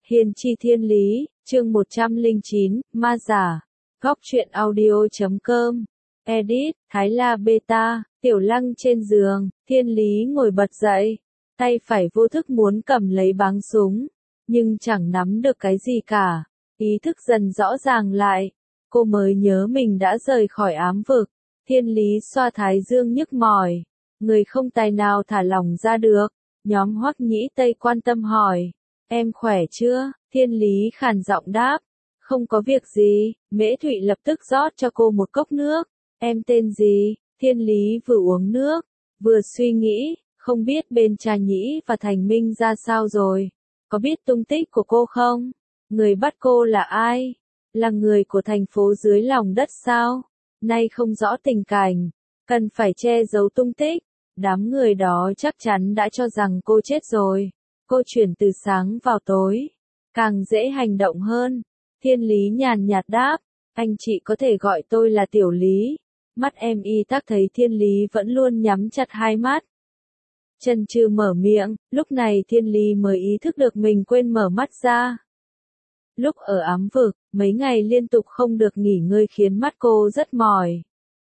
Hiền chi thiên lý, chương 109, ma giả. Góc truyện audio.com. Edit, Thái La Beta, Tiểu Lăng trên giường, Thiên Lý ngồi bật dậy. Tay phải vô thức muốn cầm lấy báng súng, nhưng chẳng nắm được cái gì cả. Ý thức dần rõ ràng lại. Cô mới nhớ mình đã rời khỏi ám vực. Thiên Lý xoa thái dương nhức mỏi. Người không tài nào thả lỏng ra được. Nhóm Hoắc Nhĩ Tây quan tâm hỏi. Em khỏe chưa? Thiên Lý khàn giọng đáp. Không có việc gì. Mễ Thụy lập tức rót cho cô một cốc nước. Em tên gì? Thiên Lý vừa uống nước, vừa suy nghĩ, không biết bên Trà Nhĩ và Thành Minh ra sao rồi. Có biết tung tích của cô không? Người bắt cô là ai? Là người của thành phố dưới lòng đất sao? Nay không rõ tình cảnh, cần phải che giấu tung tích. Đám người đó chắc chắn đã cho rằng cô chết rồi. Cô chuyển từ sáng vào tối, càng dễ hành động hơn. Thiên Lý nhàn nhạt đáp, anh chị có thể gọi tôi là Tiểu Lý. Mắt em y tắc thấy Thiên Lý vẫn luôn nhắm chặt hai mắt. Chần chừ mở miệng, lúc này Thiên Lý mới ý thức được mình quên mở mắt ra. Lúc ở ám vực, mấy ngày liên tục không được nghỉ ngơi khiến mắt cô rất mỏi.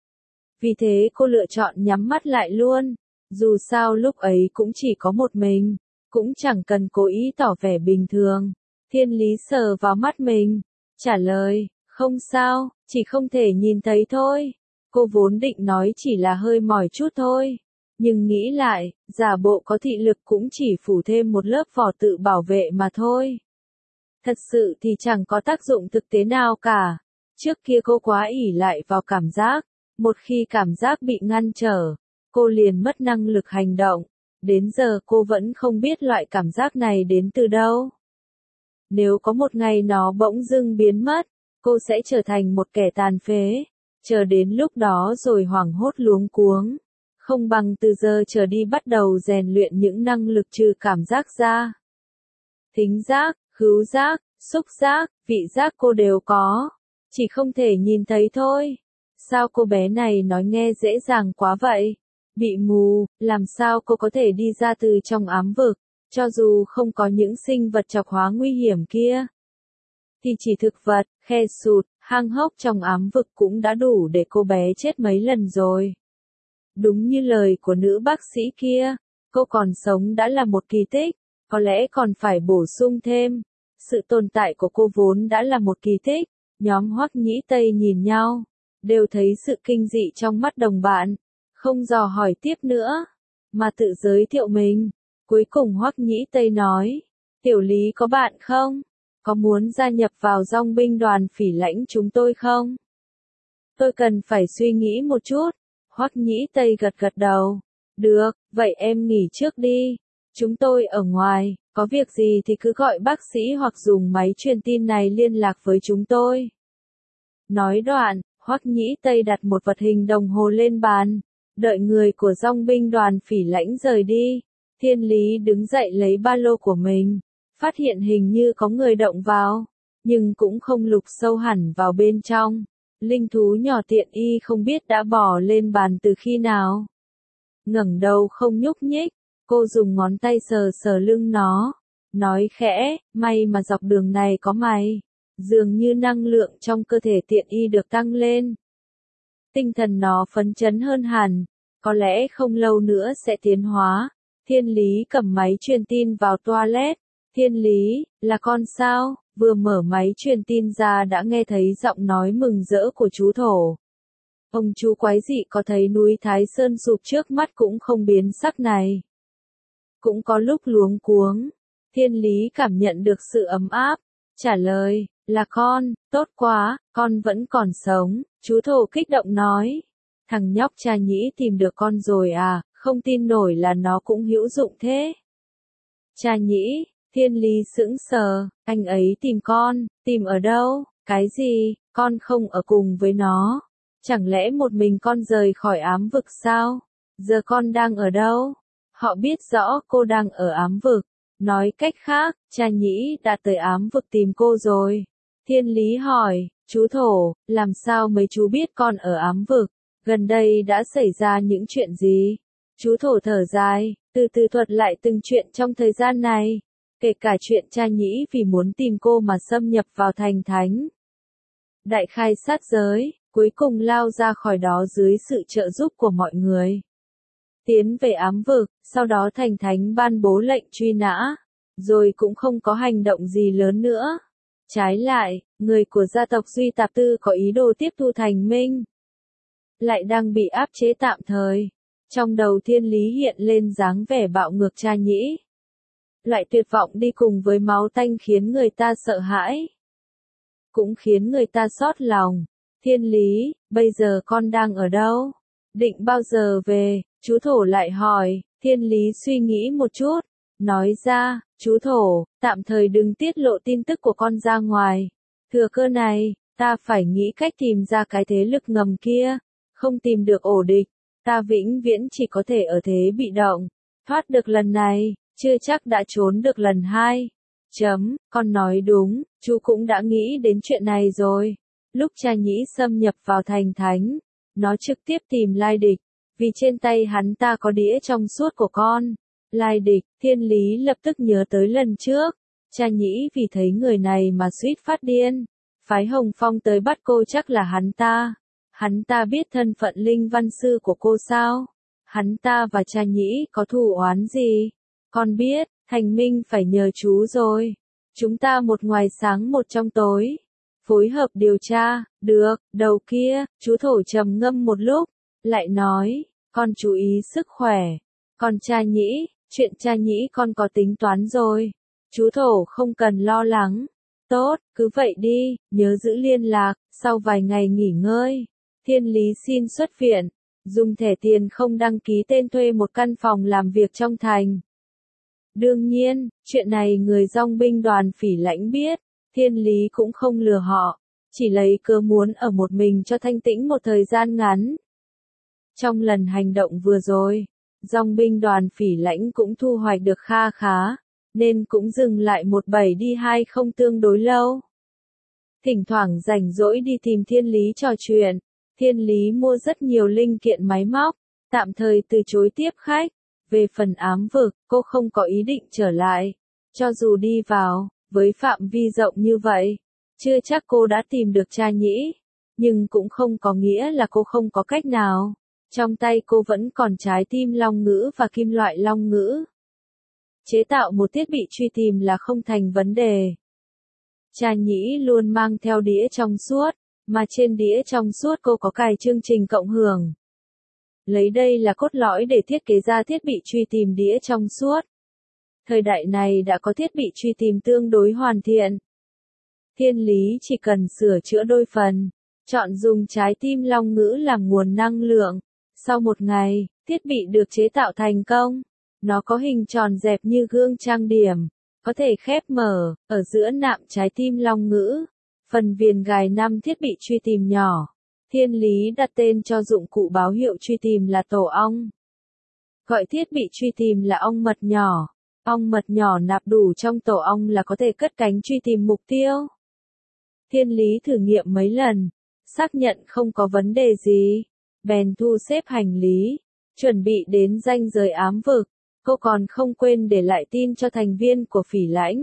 Vì thế cô lựa chọn nhắm mắt lại luôn. Dù sao lúc ấy cũng chỉ có một mình, cũng chẳng cần cố ý tỏ vẻ bình thường. Thiên Lý sờ vào mắt mình, trả lời, không sao, chỉ không thể nhìn thấy thôi. Cô vốn định nói chỉ là hơi mỏi chút thôi. Nhưng nghĩ lại, giả bộ có thị lực cũng chỉ phủ thêm một lớp vỏ tự bảo vệ mà thôi. Thật sự thì chẳng có tác dụng thực tế nào cả. Trước kia cô quá ỷ lại vào cảm giác. Một khi cảm giác bị ngăn trở, cô liền mất năng lực hành động. Đến giờ cô vẫn không biết loại cảm giác này đến từ đâu. Nếu có một ngày nó bỗng dưng biến mất, cô sẽ trở thành một kẻ tàn phế. Chờ đến lúc đó rồi hoảng hốt luống cuống. Không bằng từ giờ trở đi bắt đầu rèn luyện những năng lực trừ cảm giác ra. Thính giác, khứu giác, xúc giác, vị giác cô đều có. Chỉ không thể nhìn thấy thôi. Sao cô bé này nói nghe dễ dàng quá vậy? Bị mù, làm sao cô có thể đi ra từ trong ám vực, cho dù không có những sinh vật chọc hóa nguy hiểm kia? Thì chỉ thực vật, khe sụt, hang hốc trong ám vực cũng đã đủ để cô bé chết mấy lần rồi. Đúng như lời của nữ bác sĩ kia, cô còn sống đã là một kỳ tích, có lẽ còn phải bổ sung thêm. Sự tồn tại của cô vốn đã là một kỳ tích. Nhóm Hoắc Nhĩ Tây nhìn nhau, đều thấy sự kinh dị trong mắt đồng bạn, không dò hỏi tiếp nữa, mà tự giới thiệu mình. Cuối cùng Hoắc Nhĩ Tây nói, Tiểu Lý có bạn không? Có muốn gia nhập vào dòng binh đoàn Phỉ Lãnh chúng tôi không? Tôi cần phải suy nghĩ một chút. Hoắc Nhĩ Tây gật gật đầu. Được, vậy em nghỉ trước đi. Chúng tôi ở ngoài, có việc gì thì cứ gọi bác sĩ hoặc dùng máy truyền tin này liên lạc với chúng tôi. Nói đoạn, Hoắc Nhĩ Tây đặt một vật hình đồng hồ lên bàn. Đợi người của dòng binh đoàn Phỉ Lãnh rời đi, Thiên Lý đứng dậy lấy ba lô của mình. Phát hiện hình như có người động vào, nhưng cũng không lục sâu hẳn vào bên trong. Linh thú nhỏ tiện y không biết đã bò lên bàn từ khi nào. Ngẩng đầu không nhúc nhích, cô dùng ngón tay sờ sờ lưng nó, nói khẽ, may mà dọc đường này có mày. Dường như năng lượng trong cơ thể tiện y được tăng lên. Tinh thần nó phấn chấn hơn hẳn, có lẽ không lâu nữa sẽ tiến hóa. Thiên Lý cầm máy truyền tin vào toilet. Thiên Lý, là con sao? Vừa mở máy truyền tin ra đã nghe thấy giọng nói mừng rỡ của chú Thổ. Ông chú quái dị có thấy núi Thái Sơn sụp trước mắt cũng không biến sắc này. Cũng có lúc luống cuống. Thiên Lý cảm nhận được sự ấm áp. Trả lời, là con, tốt quá, con vẫn còn sống. Chú Thổ kích động nói. Thằng nhóc Trà Nhĩ tìm được con rồi à, không tin nổi là nó cũng hữu dụng thế. Trà Nhĩ, Thiên Lý sững sờ, anh ấy tìm con, tìm ở đâu, cái gì, con không ở cùng với nó. Chẳng lẽ một mình con rời khỏi ám vực sao? Giờ con đang ở đâu? Họ biết rõ cô đang ở ám vực. Nói cách khác, Trà Nhĩ đã tới ám vực tìm cô rồi. Thiên Lý hỏi, chú Thổ, làm sao mấy chú biết con ở ám vực? Gần đây đã xảy ra những chuyện gì? Chú Thổ thở dài, từ từ thuật lại từng chuyện trong thời gian này. Kể cả chuyện cha nhĩ vì muốn tìm cô mà xâm nhập vào thành thánh. Đại khai sát giới, cuối cùng lao ra khỏi đó dưới sự trợ giúp của mọi người. Tiến về ám vực, sau đó thành thánh ban bố lệnh truy nã, rồi cũng không có hành động gì lớn nữa. Trái lại, người của gia tộc Duy Tạp Tư có ý đồ tiếp thu thành minh, lại đang bị áp chế tạm thời. Trong đầu Thiên Lý hiện lên dáng vẻ bạo ngược cha nhĩ. Loại tuyệt vọng đi cùng với máu tanh khiến người ta sợ hãi, cũng khiến người ta xót lòng. Thiên Lý, bây giờ con đang ở đâu? Định bao giờ về? Chú Thổ lại hỏi. Thiên Lý suy nghĩ một chút, nói ra, chú Thổ, tạm thời đừng tiết lộ tin tức của con ra ngoài. Thừa cơ này, ta phải nghĩ cách tìm ra cái thế lực ngầm kia. Không tìm được ổ địch, ta vĩnh viễn chỉ có thể ở thế bị động. Thoát được lần này, chưa chắc đã trốn được lần hai. Con nói đúng, chú cũng đã nghĩ đến chuyện này rồi. Lúc cha nhĩ xâm nhập vào thành thánh, nó trực tiếp tìm Lai Địch, vì trên tay hắn ta có đĩa trong suốt của con. Lai Địch, Thiên Lý lập tức nhớ tới lần trước, cha nhĩ vì thấy người này mà suýt phát điên. Phái Hồng Phong tới bắt cô chắc là hắn ta. Hắn ta biết thân phận linh văn sư của cô sao? Hắn ta và cha nhĩ có thù oán gì? Con biết, thành minh phải nhờ chú rồi. Chúng ta một ngoài sáng một trong tối. Phối hợp điều tra, được, đầu kia, chú Thổ trầm ngâm một lúc, lại nói, con chú ý sức khỏe. Còn cha nhĩ, chuyện cha nhĩ con có tính toán rồi. Chú Thổ không cần lo lắng. Tốt, cứ vậy đi, nhớ giữ liên lạc, sau vài ngày nghỉ ngơi. Thiên Lý xin xuất viện, dùng thẻ tiền không đăng ký tên thuê một căn phòng làm việc trong thành. Đương nhiên, chuyện này người dong binh đoàn Phỉ Lãnh biết, Thiên Lý cũng không lừa họ, chỉ lấy cớ muốn ở một mình cho thanh tĩnh một thời gian ngắn. Trong lần hành động vừa rồi, dong binh đoàn Phỉ Lãnh cũng thu hoạch được kha khá, nên cũng dừng lại một bảy đi hai không tương đối lâu. Thỉnh thoảng rảnh rỗi đi tìm Thiên Lý trò chuyện. Thiên Lý mua rất nhiều linh kiện máy móc, tạm thời từ chối tiếp khách. Về phần ám vực, cô không có ý định trở lại. Cho dù đi vào, với phạm vi rộng như vậy, chưa chắc cô đã tìm được cha nhĩ. Nhưng cũng không có nghĩa là cô không có cách nào. Trong tay cô vẫn còn trái tim long ngữ và kim loại long ngữ. Chế tạo một thiết bị truy tìm là không thành vấn đề. Cha nhĩ luôn mang theo đĩa trong suốt, mà trên đĩa trong suốt cô có cài chương trình cộng hưởng. Lấy đây là cốt lõi để thiết kế ra thiết bị truy tìm đĩa trong suốt. Thời đại này đã có thiết bị truy tìm tương đối hoàn thiện. Thiên Lý chỉ cần sửa chữa đôi phần, chọn dùng trái tim long ngữ làm nguồn năng lượng. Sau một ngày, thiết bị được chế tạo thành công. Nó có hình tròn dẹp như gương trang điểm, có thể khép mở, ở giữa nạm trái tim long ngữ. Phần viền gài 5 thiết bị truy tìm nhỏ. Thiên Lý đặt tên cho dụng cụ báo hiệu truy tìm là tổ ong. Gọi thiết bị truy tìm là ong mật nhỏ. Ong mật nhỏ nạp đủ trong tổ ong là có thể cất cánh truy tìm mục tiêu. Thiên Lý thử nghiệm mấy lần, xác nhận không có vấn đề gì. Bèn thu xếp hành lý, chuẩn bị đến ranh giới ám vực. Cô còn không quên để lại tin cho thành viên của Phỉ Lãnh,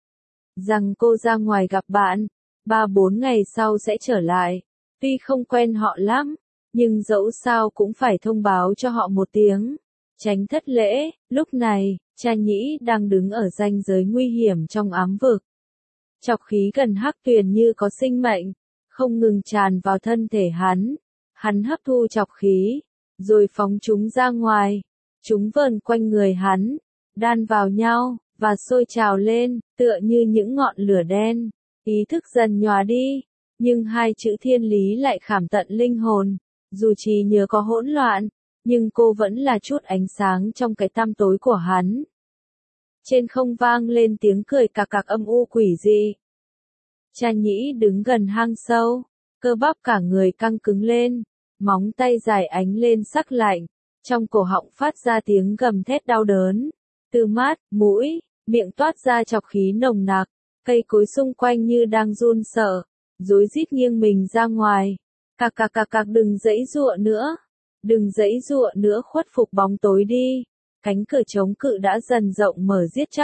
rằng cô ra ngoài gặp bạn, 3-4 ngày sau sẽ trở lại. Tuy không quen họ lắm, nhưng dẫu sao cũng phải thông báo cho họ một tiếng, tránh thất lễ. Lúc này, cha nhĩ đang đứng ở ranh giới nguy hiểm trong ám vực. Chọc khí gần hắc tuyền như có sinh mệnh, không ngừng tràn vào thân thể hắn. Hắn hấp thu chọc khí, rồi phóng chúng ra ngoài. Chúng vờn quanh người hắn, đan vào nhau, và sôi trào lên, tựa như những ngọn lửa đen. Ý thức dần nhòa đi, nhưng hai chữ Thiên Lý lại khảm tận linh hồn. Dù trí nhớ có hỗn loạn, nhưng cô vẫn là chút ánh sáng trong cái tăm tối của hắn. Trên không vang lên tiếng cười cạc cạc âm u quỷ dị. Cha nhĩ đứng gần hang sâu, cơ bắp cả người căng cứng lên, móng tay dài ánh lên sắc lạnh. Trong cổ họng phát ra tiếng gầm thét đau đớn. Từ mắt, mũi, miệng toát ra chọc khí nồng nặc. Cây cối xung quanh như đang run sợ, rối rít nghiêng mình ra ngoài. Cạc cạc cạc cạc, đừng giãy giụa nữa. Đừng giãy giụa nữa, khuất phục bóng tối đi. Cánh cửa chống cự đã dần rộng mở giết chóc.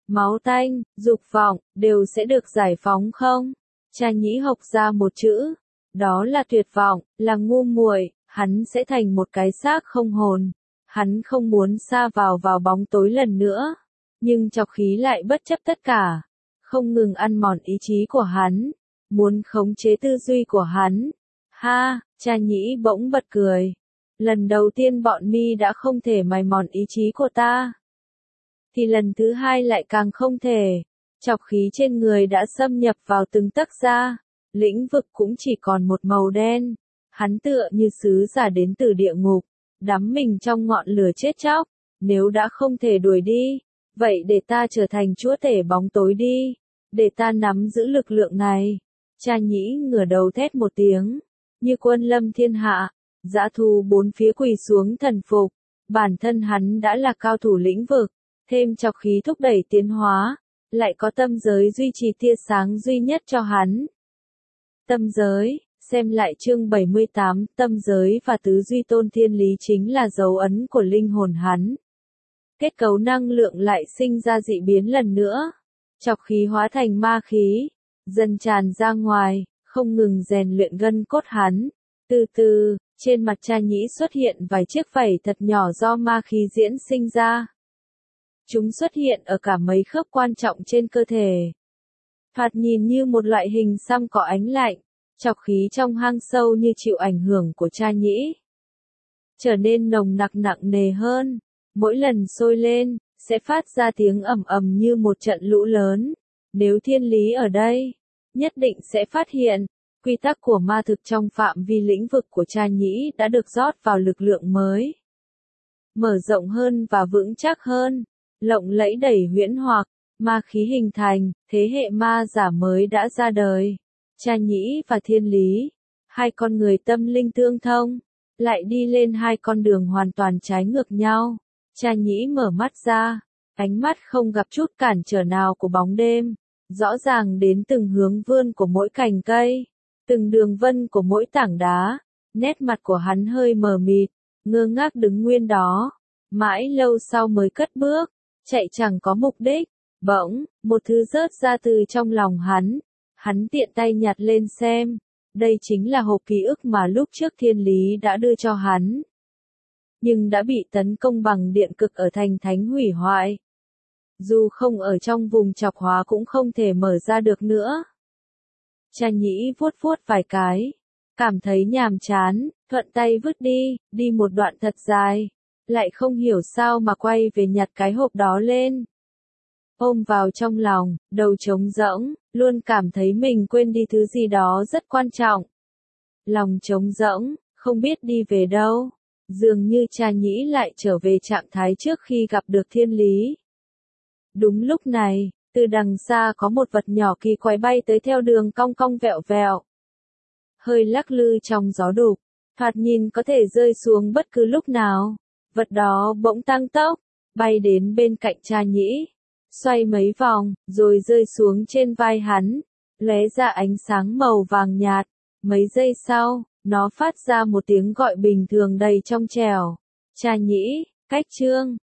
máu tanh, dục vọng, đều sẽ được giải phóng không? Cha Nhĩ hộc ra một chữ. Đó là tuyệt vọng, là ngu muội, hắn sẽ thành một cái xác không hồn. Hắn không muốn sa vào bóng tối lần nữa. Nhưng trọc khí lại bất chấp tất cả. Không ngừng ăn mòn ý chí của hắn. Muốn khống chế tư duy của hắn. Ha, Cha Nhĩ bỗng bật cười. Lần đầu tiên bọn mi đã không thể mài mòn ý chí của ta. Thì lần thứ hai lại càng không thể. Trọc khí trên người đã xâm nhập vào từng tấc da. Lĩnh vực cũng chỉ còn một màu đen. Hắn tựa như sứ giả đến từ địa ngục. Đắm mình trong ngọn lửa chết chóc. Nếu đã không thể đuổi đi. Vậy để ta trở thành chúa tể bóng tối đi. Để ta nắm giữ lực lượng này. Cha Nhĩ ngửa đầu thét một tiếng. Như quân lâm thiên hạ. Dã thú bốn phía quỳ xuống thần phục. Bản thân hắn đã là cao thủ lĩnh vực. Thêm trọc khí thúc đẩy tiến hóa. Lại có tâm giới duy trì tia sáng duy nhất cho hắn. Tâm giới, xem lại chương 78, tâm giới và tứ duy tôn thiên lý chính là dấu ấn của linh hồn hắn. Kết cấu năng lượng lại sinh ra dị biến lần nữa. Trọc khí hóa thành ma khí, dần tràn ra ngoài, không ngừng rèn luyện gân cốt hắn. Từ từ, trên mặt Cha Nhĩ xuất hiện vài chiếc vảy thật nhỏ do ma khí diễn sinh ra. Chúng xuất hiện ở cả mấy khớp quan trọng trên cơ thể. Thoạt nhìn như một loại hình xăm có ánh lạnh, trọc khí trong hang sâu như chịu ảnh hưởng của Cha Nhĩ. Trở nên nồng nặng nề hơn, mỗi lần sôi lên, sẽ phát ra tiếng ầm ầm như một trận lũ lớn. Nếu thiên lý ở đây, nhất định sẽ phát hiện, quy tắc của ma thực trong phạm vi lĩnh vực của Cha Nhĩ đã được rót vào lực lượng mới. Mở rộng hơn và vững chắc hơn, lộng lẫy đầy huyễn hoặc, ma khí hình thành, thế hệ ma giả mới đã ra đời. Cha Nhĩ và thiên lý, hai con người tâm linh tương thông, lại đi lên hai con đường hoàn toàn trái ngược nhau. Cha Nhĩ mở mắt ra, ánh mắt không gặp chút cản trở nào của bóng đêm, rõ ràng đến từng hướng vươn của mỗi cành cây, từng đường vân của mỗi tảng đá. Nét mặt của hắn hơi mờ mịt, ngơ ngác đứng nguyên đó, mãi lâu sau mới cất bước, chạy chẳng có mục đích. Bỗng, một thứ rớt ra từ trong lòng hắn. Hắn tiện tay nhặt lên xem. Đây chính là hộp ký ức mà lúc trước thiên lý đã đưa cho hắn. Nhưng đã bị tấn công bằng điện cực ở thành thánh hủy hoại. Dù không ở trong vùng trọc hóa cũng không thể mở ra được nữa. Cha Nhĩ vuốt vuốt vài cái. Cảm thấy nhàm chán, thuận tay vứt đi một đoạn thật dài. Lại không hiểu sao mà quay về nhặt cái hộp đó lên. Ôm vào trong lòng, đầu trống rỗng, luôn cảm thấy mình quên đi thứ gì đó rất quan trọng. Lòng trống rỗng, không biết đi về đâu. Dường như Cha Nhĩ lại trở về trạng thái trước khi gặp được thiên lý. Đúng lúc này, từ đằng xa có một vật nhỏ kỳ quái bay tới theo đường cong cong vẹo vẹo. Hơi lắc lư trong gió đục, thoạt nhìn có thể rơi xuống bất cứ lúc nào. Vật đó bỗng tăng tốc, bay đến bên cạnh Cha Nhĩ. Xoay mấy vòng, rồi rơi xuống trên vai hắn, lóe ra ánh sáng màu vàng nhạt. Mấy giây sau, nó phát ra một tiếng gọi bình thường đầy trong trẻo. Cha Nhĩ, cách chương.